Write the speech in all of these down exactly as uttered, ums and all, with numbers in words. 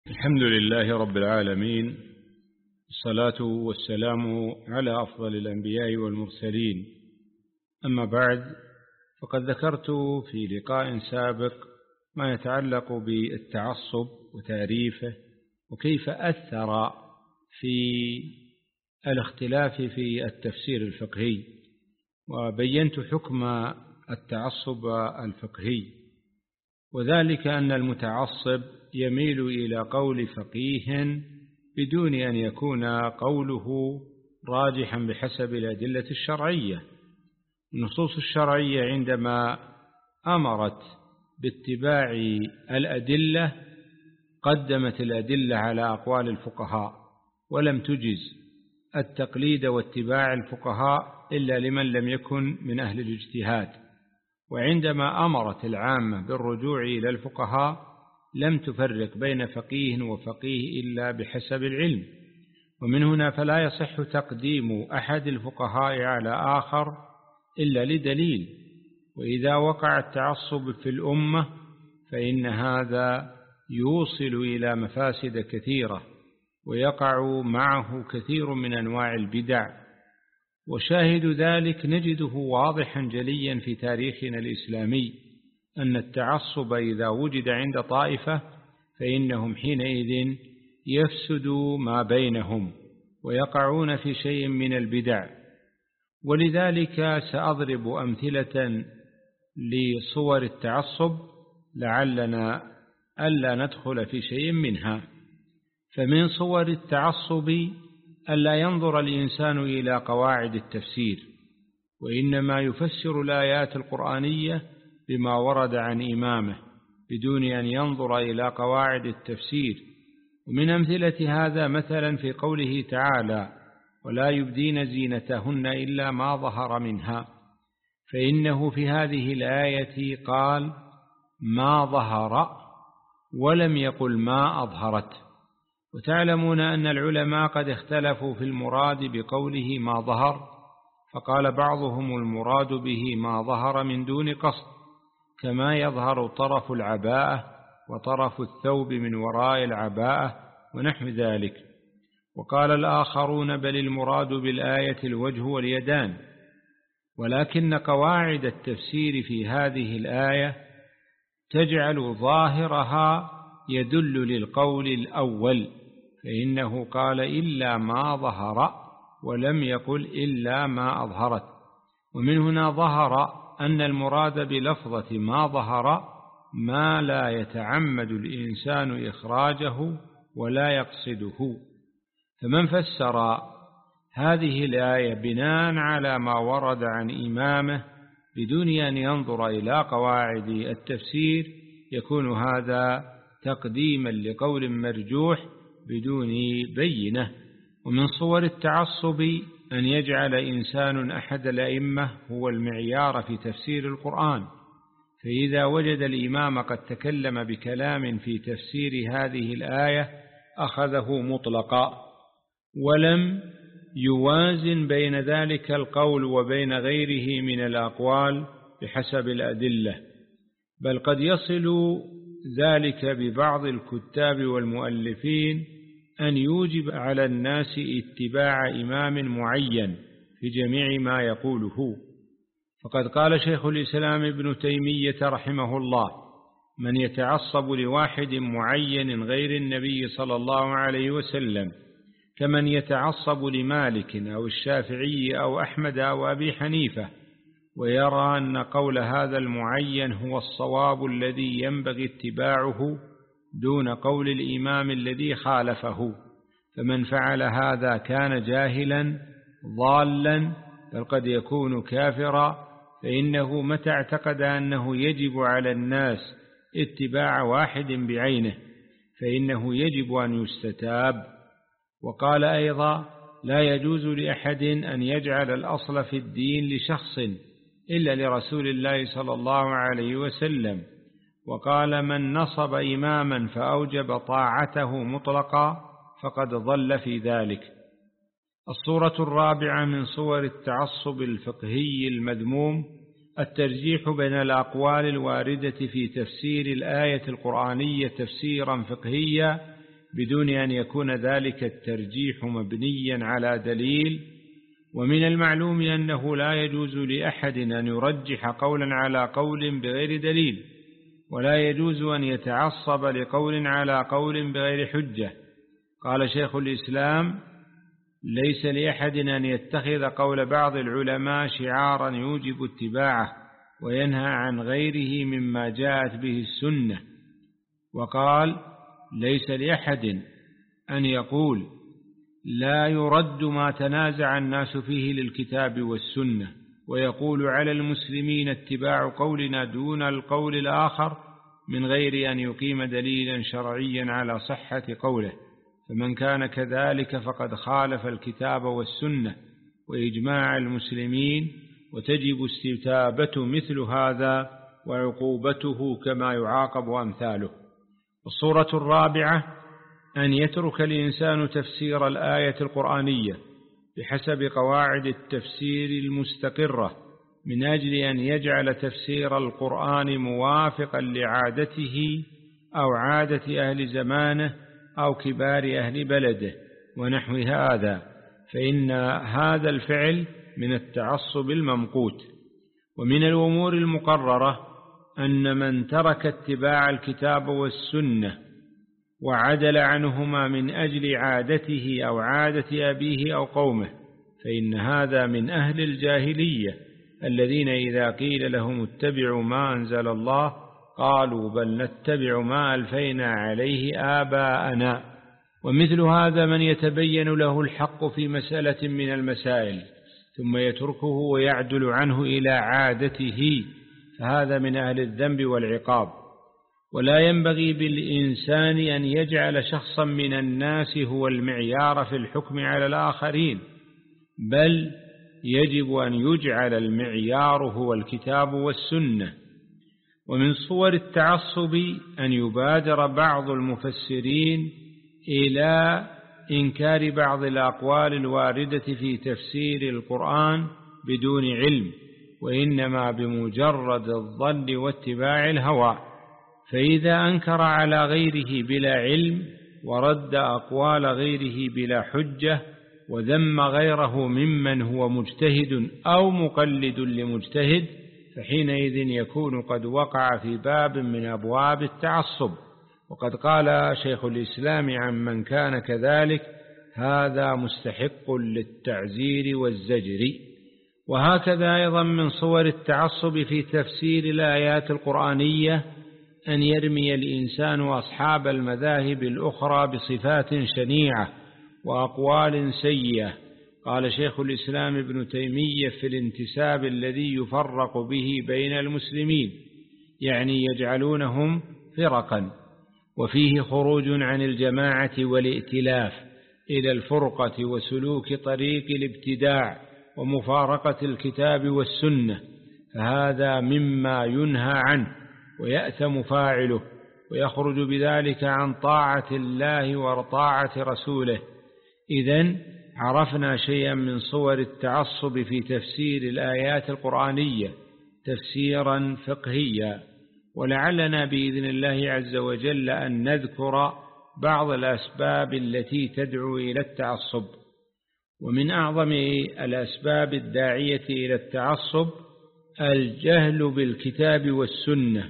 الحمد لله رب العالمين، الصلاة والسلام على أفضل الأنبياء والمرسلين. أما بعد، فقد ذكرت في لقاء سابق ما يتعلق بالتعصب وتعريفه وكيف أثر في الاختلاف في التفسير الفقهي، وبينت حكم التعصب الفقهي، وذلك أن المتعصب يميل إلى قول فقيه بدون أن يكون قوله راجحا بحسب الأدلة الشرعية. النصوص الشرعية عندما أمرت باتباع الأدلة قدمت الأدلة على أقوال الفقهاء، ولم تجز التقليد واتباع الفقهاء إلا لمن لم يكن من أهل الاجتهاد. وعندما أمرت العامة بالرجوع إلى الفقهاء لم تفرق بين فقيه وفقيه إلا بحسب العلم. ومن هنا فلا يصح تقديم أحد الفقهاء على آخر إلا لدليل. وإذا وقع التعصب في الأمة فإن هذا يوصل إلى مفاسد كثيرة، ويقع معه كثير من أنواع البدع، وشاهد ذلك نجده واضحا جليا في تاريخنا الإسلامي، أن التعصب إذا وجد عند طائفة فإنهم حينئذ يفسد ما بينهم ويقعون في شيء من البدع. ولذلك سأضرب أمثلة لصور التعصب لعلنا ألا ندخل في شيء منها. فمن صور التعصب ألا ينظر الإنسان إلى قواعد التفسير، وإنما يفسر الآيات القرآنية بما ورد عن إمامه بدون أن ينظر إلى قواعد التفسير. ومن أمثلة هذا مثلا في قوله تعالى: ولا يبدين زينتهن إلا ما ظهر منها، فإنه في هذه الآية قال ما ظهر ولم يقل ما أظهرت. وتعلمون أن العلماء قد اختلفوا في المراد بقوله ما ظهر، فقال بعضهم المراد به ما ظهر من دون قصد، كما يظهر طرف العباءة وطرف الثوب من وراء العباءة ونحو ذلك. وقال الآخرون بل المراد بالآية الوجه واليدان. ولكن قواعد التفسير في هذه الآية تجعل ظاهرها يدل للقول الأول، فإنه قال إلا ما ظهر ولم يقل إلا ما أظهرت. ومن هنا ظهر أن المراد بلفظة ما ظهر ما لا يتعمد الإنسان إخراجه ولا يقصده. فمن فسر هذه الآية بناء على ما ورد عن إمامه بدون أن ينظر إلى قواعد التفسير يكون هذا تقديما لقول مرجوح بدون بينة. ومن صور التعصب أن يجعل إنسان أحد الأئمة هو المعيار في تفسير القرآن، فإذا وجد الإمام قد تكلم بكلام في تفسير هذه الآية أخذه مطلقا، ولم يوازن بين ذلك القول وبين غيره من الأقوال بحسب الأدلة، بل قد يصل ذلك ببعض الكتاب والمؤلفين أن يوجب على الناس اتباع إمام معين في جميع ما يقوله. فقد قال شيخ الإسلام ابن تيمية رحمه الله: من يتعصب لواحد معين غير النبي صلى الله عليه وسلم كمن يتعصب لمالك أو الشافعي أو أحمد أو أبي حنيفة، ويرى أن قول هذا المعين هو الصواب الذي ينبغي اتباعه دون قول الإمام الذي خالفه، فمن فعل هذا كان جاهلا ضالا، بل قد يكون كافرا، فإنه متى اعتقد أنه يجب على الناس اتباع واحد بعينه فإنه يجب أن يستتاب. وقال أيضا: لا يجوز لأحد أن يجعل الأصل في الدين لشخص إلا لرسول الله صلى الله عليه وسلم. وقال: من نصب إماما فأوجب طاعته مطلقا فقد ضل في ذلك. الصورة الرابعة من صور التعصب الفقهي المذموم الترجيح بين الأقوال الواردة في تفسير الآية القرآنية تفسيرا فقهيا بدون أن يكون ذلك الترجيح مبنيا على دليل. ومن المعلوم أنه لا يجوز لأحد أن يرجح قولا على قول بغير دليل، ولا يجوز أن يتعصب لقول على قول بغير حجة. قال شيخ الإسلام: ليس لأحد أن يتخذ قول بعض العلماء شعارا يوجب اتباعه وينهى عن غيره مما جاءت به السنة. وقال: ليس لأحد أن يقول لا يرد ما تنازع الناس فيه للكتاب والسنة، ويقول على المسلمين اتباع قولنا دون القول الآخر من غير أن يقيم دليلا شرعيا على صحة قوله، فمن كان كذلك فقد خالف الكتاب والسنة وإجماع المسلمين، وتجب استتابة مثل هذا وعقوبته كما يعاقب أمثاله. الصورة الرابعة: أن يترك الإنسان تفسير الآية القرآنية بحسب قواعد التفسير المستقرة من أجل أن يجعل تفسير القرآن موافقا لعادته أو عادة أهل زمانه أو كبار أهل بلده ونحو هذا، فإن هذا الفعل من التعصب الممقوت. ومن الأمور المقررة أن من ترك اتباع الكتاب والسنة وعدل عنهما من أجل عادته أو عادة أبيه أو قومه فإن هذا من أهل الجاهلية الذين إذا قيل لهم اتبعوا ما أنزل الله قالوا بل نتبع ما ألفينا عليه آباءنا. ومثل هذا من يتبين له الحق في مسألة من المسائل ثم يتركه ويعدل عنه إلى عادته فهذا من أهل الذنب والعقاب. ولا ينبغي بالإنسان أن يجعل شخصا من الناس هو المعيار في الحكم على الآخرين، بل يجب أن يجعل المعيار هو الكتاب والسنة. ومن صور التعصب أن يبادر بعض المفسرين إلى إنكار بعض الأقوال الواردة في تفسير القرآن بدون علم، وإنما بمجرد الظن واتباع الهوى، فإذا أنكر على غيره بلا علم ورد أقوال غيره بلا حجة وذم غيره ممن هو مجتهد أو مقلد لمجتهد فحينئذ يكون قد وقع في باب من أبواب التعصب. وقد قال شيخ الإسلام عن من كان كذلك: هذا مستحق للتعزير والزجر. وهكذا أيضا من صور التعصب في تفسير الآيات القرآنية أن يرمي الإنسان أصحاب المذاهب الأخرى بصفات شنيعة وأقوال سيئة. قال شيخ الإسلام ابن تيمية في الانتساب الذي يفرق به بين المسلمين، يعني يجعلونهم فرقا، وفيه خروج عن الجماعة والائتلاف إلى الفرقة وسلوك طريق الابتداع ومفارقة الكتاب والسنة، فهذا مما ينهى عنه ويأثم فاعله ويخرج بذلك عن طاعة الله وطاعة رسوله. إذن عرفنا شيئا من صور التعصب في تفسير الآيات القرآنية تفسيرا فقهيا، ولعلنا بإذن الله عز وجل أن نذكر بعض الأسباب التي تدعو إلى التعصب. ومن أعظم الأسباب الداعية إلى التعصب الجهل بالكتاب والسنة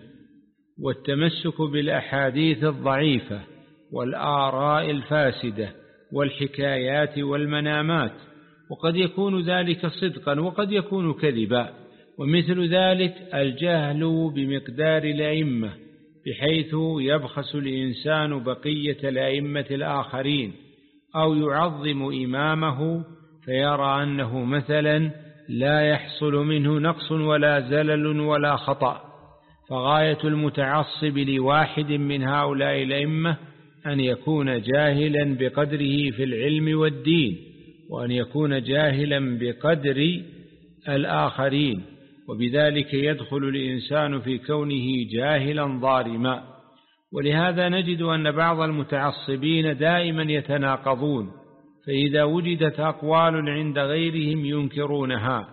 والتمسك بالأحاديث الضعيفة والآراء الفاسدة والحكايات والمنامات، وقد يكون ذلك صدقا وقد يكون كذبا. ومثل ذلك الجهل بمقدار الأئمة بحيث يبخس الإنسان بقية الأئمة الآخرين أو يعظم إمامه فيرى أنه مثلا لا يحصل منه نقص ولا زلل ولا خطأ. فغاية المتعصب لواحد من هؤلاء الأئمة أن يكون جاهلا بقدره في العلم والدين، وأن يكون جاهلا بقدر الآخرين، وبذلك يدخل الإنسان في كونه جاهلا ظالما. ولهذا نجد أن بعض المتعصبين دائما يتناقضون، فإذا وجدت أقوال عند غيرهم ينكرونها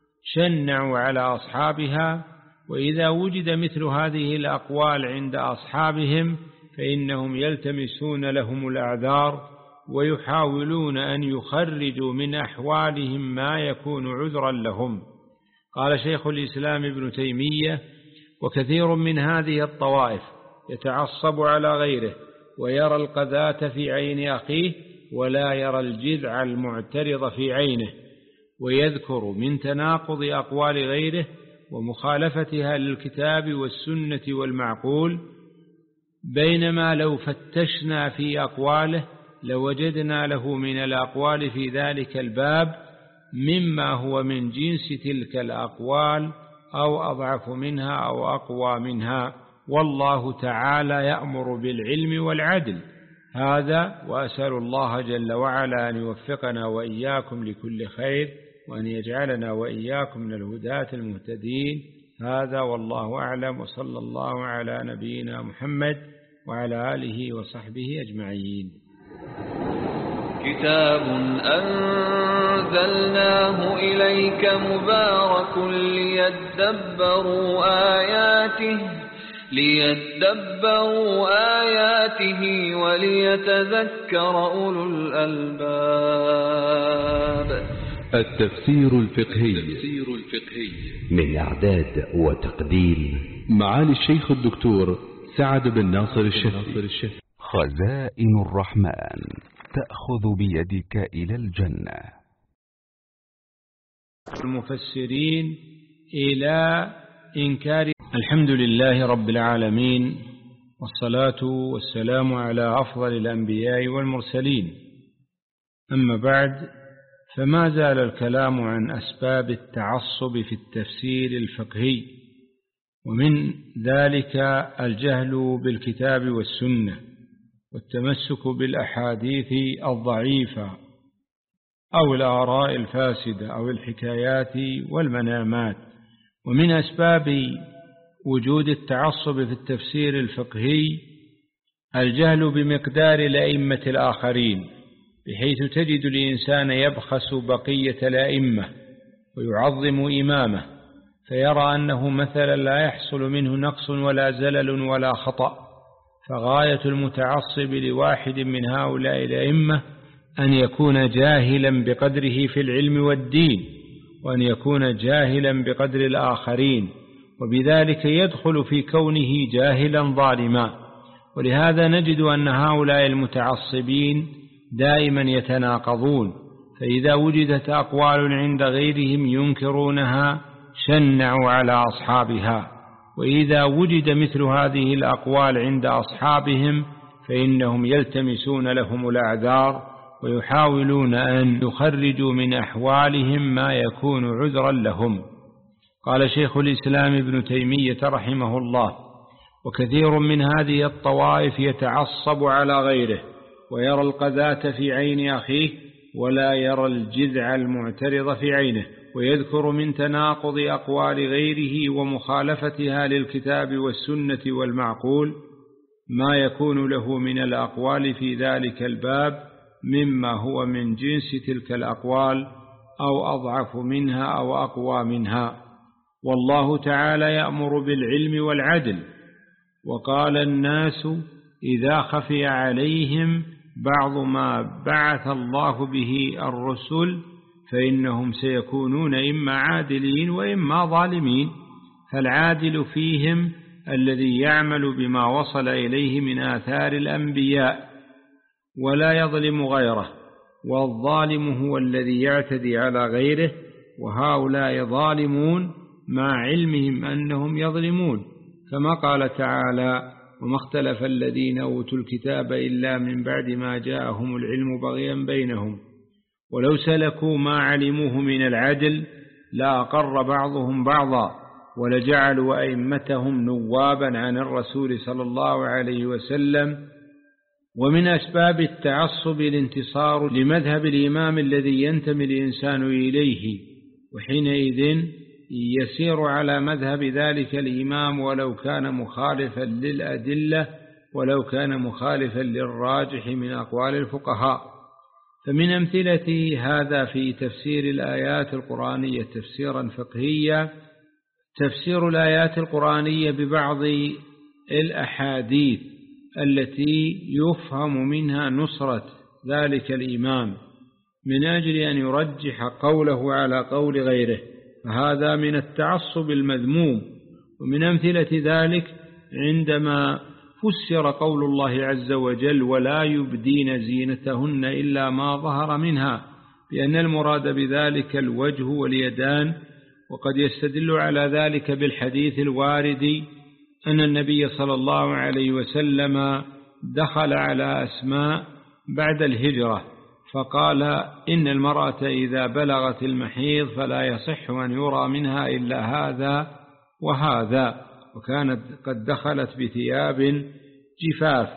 شنعوا على أصحابها، وإذا وجد مثل هذه الأقوال عند أصحابهم فإنهم يلتمسون لهم الأعذار ويحاولون أن يخرجوا من أحوالهم ما يكون عذرا لهم. قال شيخ الإسلام ابن تيمية: وكثير من هذه الطوائف يتعصب على غيره ويرى القذاة في عين أخيه ولا يرى الجذع المعترض في عينه، ويذكر من تناقض أقوال غيره ومخالفتها للكتاب والسنة والمعقول، بينما لو فتشنا في أقواله لوجدنا له من الأقوال في ذلك الباب مما هو من جنس تلك الأقوال أو أضعف منها أو أقوى منها، والله تعالى يأمر بالعلم والعدل. هذا، وأسأل الله جل وعلا أن يوفقنا وإياكم لكل خير، وأن يجعلنا وإياكم من الهداة المهتدين. هذا والله أعلم، وصلى الله على نبينا محمد وعلى آله وصحبه أجمعين. كتاب أنزلناه إليك مبارك ليدبروا آياته ليدبروا آياته وليتذكر أولو الألباب. التفسير الفقهي من إعداد وتقديم معالي الشيخ الدكتور سعد بن ناصر الشهري. خزائن الرحمن تأخذ بيدك إلى الجنة. المفسرين إلى إنكار. الحمد لله رب العالمين، والصلاة والسلام على أفضل الأنبياء والمرسلين. أما بعد، فما زال الكلام عن أسباب التعصب في التفسير الفقهي، ومن ذلك الجهل بالكتاب والسنة، والتمسك بالأحاديث الضعيفة أو الآراء الفاسدة أو الحكايات والمنامات. ومن أسباب وجود التعصب في التفسير الفقهي الجهل بمقدار الأئمة الآخرين، بحيث تجد الإنسان يبخس بقية الأئمة ويعظم إمامه، فيرى أنه مثلا لا يحصل منه نقص ولا زلل ولا خطأ. فغاية المتعصب لواحد من هؤلاء الأئمة أن يكون جاهلا بقدره في العلم والدين، وأن يكون جاهلا بقدر الآخرين، وبذلك يدخل في كونه جاهلا ظالما. ولهذا نجد أن هؤلاء المتعصبين دائما يتناقضون، فإذا وجدت أقوال عند غيرهم ينكرونها شنعوا على أصحابها، وإذا وجد مثل هذه الأقوال عند أصحابهم فإنهم يلتمسون لهم الأعذار ويحاولون أن يخرجوا من أحوالهم ما يكون عذرا لهم. قال شيخ الإسلام ابن تيمية رحمه الله: وكثير من هذه الطوائف يتعصب على غيره ويرى القذاة في عين أخيه ولا يرى الجذع المعترض في عينه، ويذكر من تناقض أقوال غيره ومخالفتها للكتاب والسنة والمعقول ما يكون له من الأقوال في ذلك الباب مما هو من جنس تلك الأقوال أو أضعف منها أو أقوى منها، والله تعالى يأمر بالعلم والعدل. وقال الناس إذا خفي عليهم بعض ما بعث الله به الرسل فإنهم سيكونون إما عادلين وإما ظالمين. فالعادل فيهم الذي يعمل بما وصل إليه من آثار الأنبياء ولا يظلم غيره، والظالم هو الذي يعتدي على غيره، وهؤلاء ظالمون مع علمهم أنهم يظلمون، كما قال تعالى: وما اختلف الذين أوتوا الكتاب إلا من بعد ما جاءهم العلم بغيا بينهم ولو سلكوا ما علموه من العدل لأقر بعضهم بعضا ولجعلوا أئمتهم نوابا عن الرسول صلى الله عليه وسلم. ومن أسباب التعصب الانتصار لمذهب الإمام الذي ينتمي الإنسان إليه، وحينئذ يسير على مذهب ذلك الإمام ولو كان مخالفا للأدلة ولو كان مخالفا للراجح من أقوال الفقهاء. فمن أمثلة هذا في تفسير الآيات القرآنية تفسيرا فقهيا تفسير الآيات القرآنية ببعض الأحاديث التي يفهم منها نصرة ذلك الإمام من أجل أن يرجح قوله على قول غيره، فهذا من التعصب المذموم. ومن أمثلة ذلك عندما فسر قول الله عز وجل ولا يبدين زينتهن إلا ما ظهر منها بأن المراد بذلك الوجه واليدان، وقد يستدل على ذلك بالحديث الوارد أن النبي صلى الله عليه وسلم دخل على أسماء بعد الهجرة فقال إن المرأة إذا بلغت المحيض فلا يصح أن يرى منها إلا هذا وهذا، وكانت قد دخلت بثياب جفاف.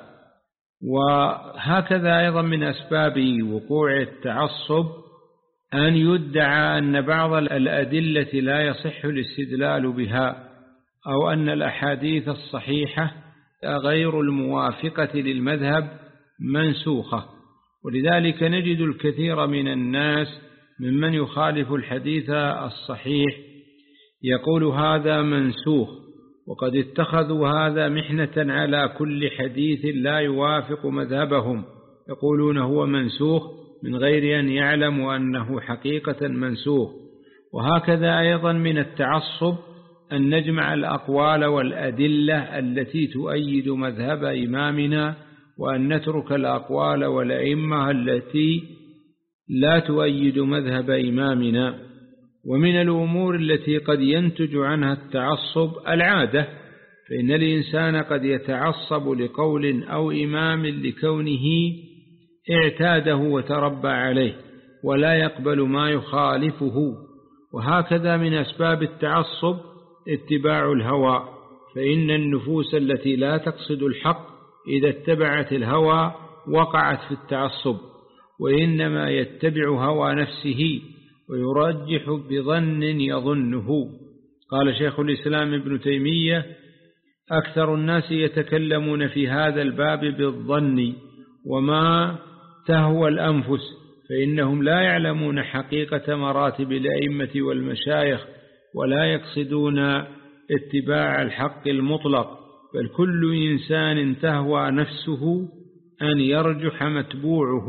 وهكذا أيضا من أسباب وقوع التعصب أن يدعى أن بعض الأدلة لا يصح الاستدلال بها، أو أن الأحاديث الصحيحة غير الموافقة للمذهب منسوخة. ولذلك نجد الكثير من الناس ممن يخالف الحديث الصحيح يقول هذا منسوخ، وقد اتخذوا هذا محنة على كل حديث لا يوافق مذهبهم، يقولون هو منسوخ من غير أن يعلموا أنه حقيقة منسوخ. وهكذا أيضا من التعصب أن نجمع الأقوال والأدلة التي تؤيد مذهب إمامنا، وأن نترك الأقوال والأئمة التي لا تؤيد مذهب إمامنا. ومن الأمور التي قد ينتج عنها التعصب العادة، فإن الإنسان قد يتعصب لقول أو إمام لكونه اعتاده وتربى عليه ولا يقبل ما يخالفه. وهكذا من أسباب التعصب اتباع الهوى، فإن النفوس التي لا تقصد الحق إذا اتبعت الهوى وقعت في التعصب، وإنما يتبع هوى نفسه ويرجح بظن يظنه. قال شيخ الإسلام ابن تيمية أكثر الناس يتكلمون في هذا الباب بالظن وما تهوى الأنفس، فإنهم لا يعلمون حقيقة مراتب الأئمة والمشايخ ولا يقصدون اتباع الحق المطلق، بل كل إنسان تهوى نفسه أن يرجح متبوعه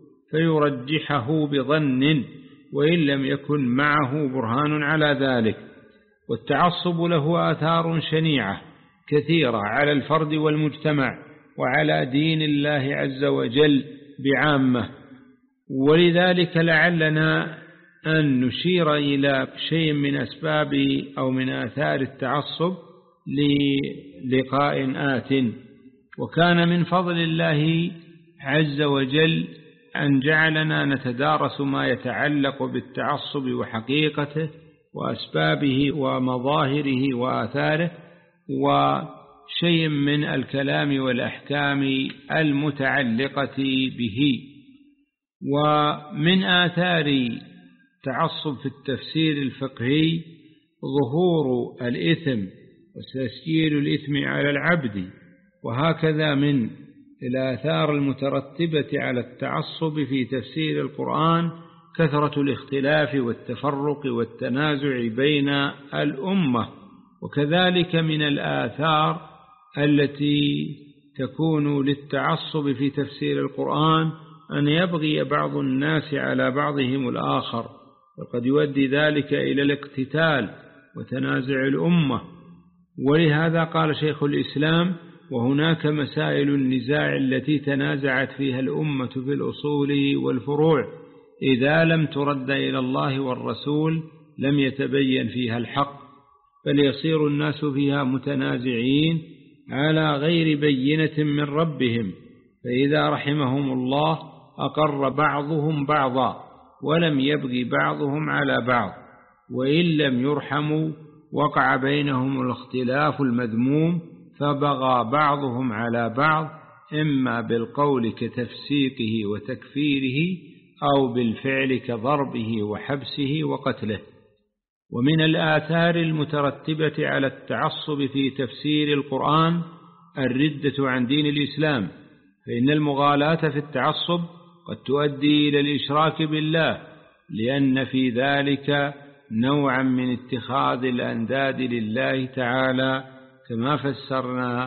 فيرجحه بظن وإن لم يكن معه برهان على ذلك. والتعصب له آثار شنيعة كثيرة على الفرد والمجتمع وعلى دين الله عز وجل بعامة، ولذلك لعلنا أن نشير إلى شيء من أسباب أو من آثار التعصب للقاء آت. وكان من فضل الله عز وجل أن جعلنا نتدارس ما يتعلق بالتعصب وحقيقته وأسبابه ومظاهره وآثاره، وشيء من الكلام والأحكام المتعلقة به. ومن آثار التعصب في التفسير الفقهي ظهور الإثم وتسجيل الإثم على العبد. وهكذا من الآثار المترتبة على التعصب في تفسير القرآن كثرة الاختلاف والتفرق والتنازع بين الأمة. وكذلك من الآثار التي تكون للتعصب في تفسير القرآن أن يبغي بعض الناس على بعضهم الآخر، وقد يؤدي ذلك إلى الاقتتال وتنازع الأمة. ولهذا قال شيخ الإسلام وهناك مسائل النزاع التي تنازعت فيها الأمة في الأصول والفروع إذا لم ترد إلى الله والرسول لم يتبين فيها الحق، بل يصير الناس فيها متنازعين على غير بينة من ربهم، فإذا رحمهم الله أقر بعضهم بعضا ولم يبغي بعضهم على بعض، وإن لم يرحموا وقع بينهم الاختلاف المذموم فبغى بعضهم على بعض، إما بالقول كتفسيقه وتكفيره أو بالفعل كضربه وحبسه وقتله. ومن الآثار المترتبة على التعصب في تفسير القرآن الردة عن دين الإسلام، فإن المغالاة في التعصب قد تؤدي إلى الإشراك بالله، لأن في ذلك نوعا من اتخاذ الأنداد لله تعالى كما فسرنا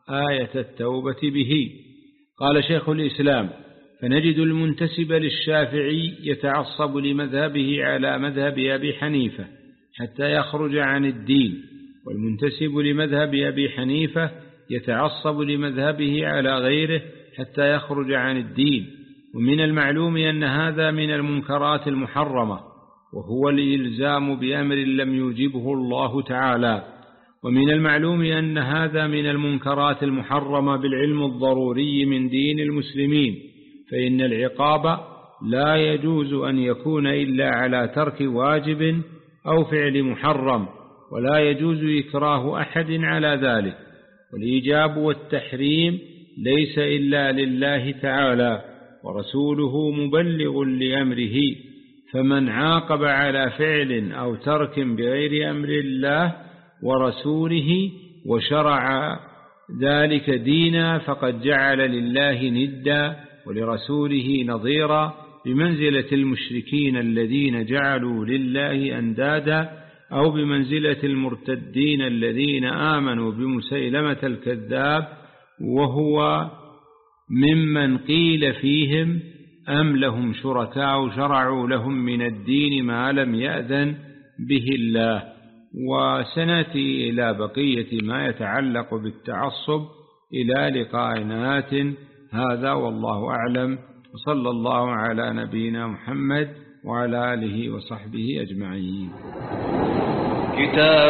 آية التوبة به. قال شيخ الإسلام: فنجد المنتسب للشافعي يتعصب لمذهبه على مذهب أبي حنيفة حتى يخرج عن الدين، والمنتسب لمذهب أبي حنيفة يتعصب لمذهبه على غيره حتى يخرج عن الدين. ومن المعلوم أن هذا من المنكرات المحرمة، وهو الإلزام بأمر لم يوجبه الله تعالى. ومن المعلوم أن هذا من المنكرات المحرمة بالعلم الضروري من دين المسلمين، فإن العقاب لا يجوز أن يكون إلا على ترك واجب أو فعل محرم، ولا يجوز إكراه أحد على ذلك. والإيجاب والتحريم ليس إلا لله تعالى، ورسوله مبلغ لأمره، فمن عاقب على فعل أو ترك بغير أمر الله ورسوله وشرع ذلك دينا فقد جعل لله ندا ولرسوله نظيرا، بمنزلة المشركين الذين جعلوا لله أندادا، أو بمنزلة المرتدين الذين آمنوا بمسيلمة الكذاب، وهو ممن قيل فيهم: أم لهم شركاء شرعوا لهم من الدين ما لم يأذن به الله. وسنأتي إلى بقية ما يتعلق بالتعصب إلى لقاء آت. هذا والله أعلم، وصلى الله على نبينا محمد وعلى آله وصحبه أجمعين. كتاب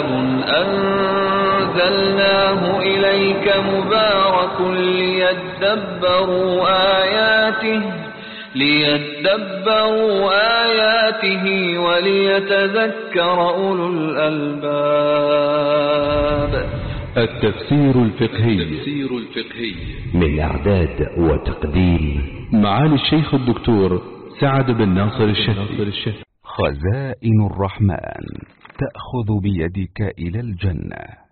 أنزلناه إليك مبارك ليدبروا آياته ليدبروا آياته وليتذكر أولو الألباب. التفسير الفقهي من إعداد وتقديم معالي الشيخ الدكتور سعد بن ناصر الشهري. خزائن الرحمن تأخذ بيدك إلى الجنة.